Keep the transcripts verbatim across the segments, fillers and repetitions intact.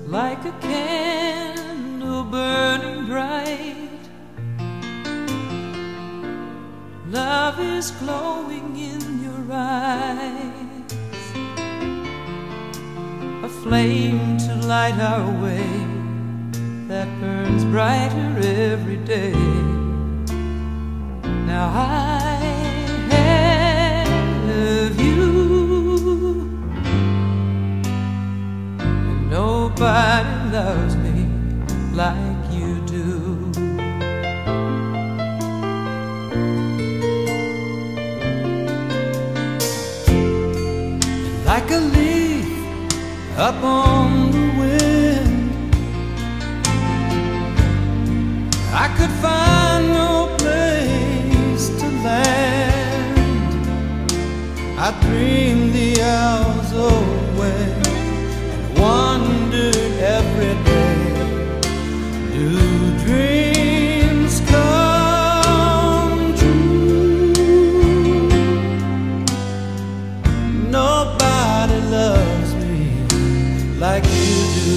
like a candle burning bright. Love is glowing in your eyes, a flame to light our way that burns brighter every day. Now I have you, and nobody loves me like you do. Like a leaf up on the wind, I could find no place to land. I dreamed the hours away and wondered every day, do dreams come true? Nobody loves me like you do.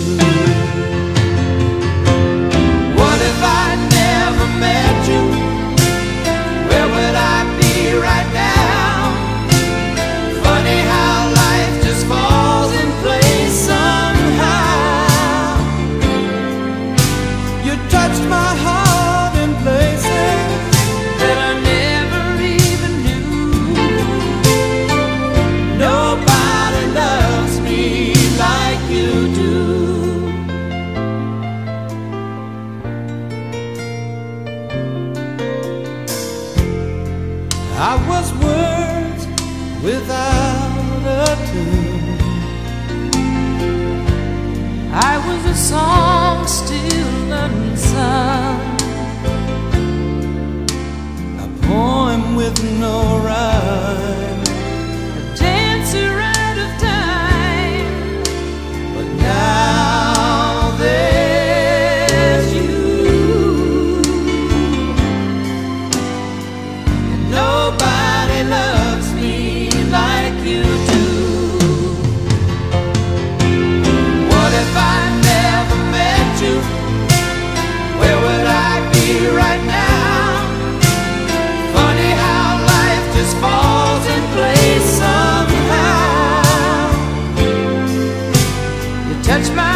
What if I never met you? Where would I be right now? Funny how life just falls in place somehow. You touched my heart in places that I never even knew. Nobody loves me like you do. I was words without a tune. I was a song still unsung, a poem with no rhyme, a dancer out of time. But now there's you, and nobody loves me like you do. What if I never met you? Where would I be right now? Funny how life just falls in place somehow. You touch my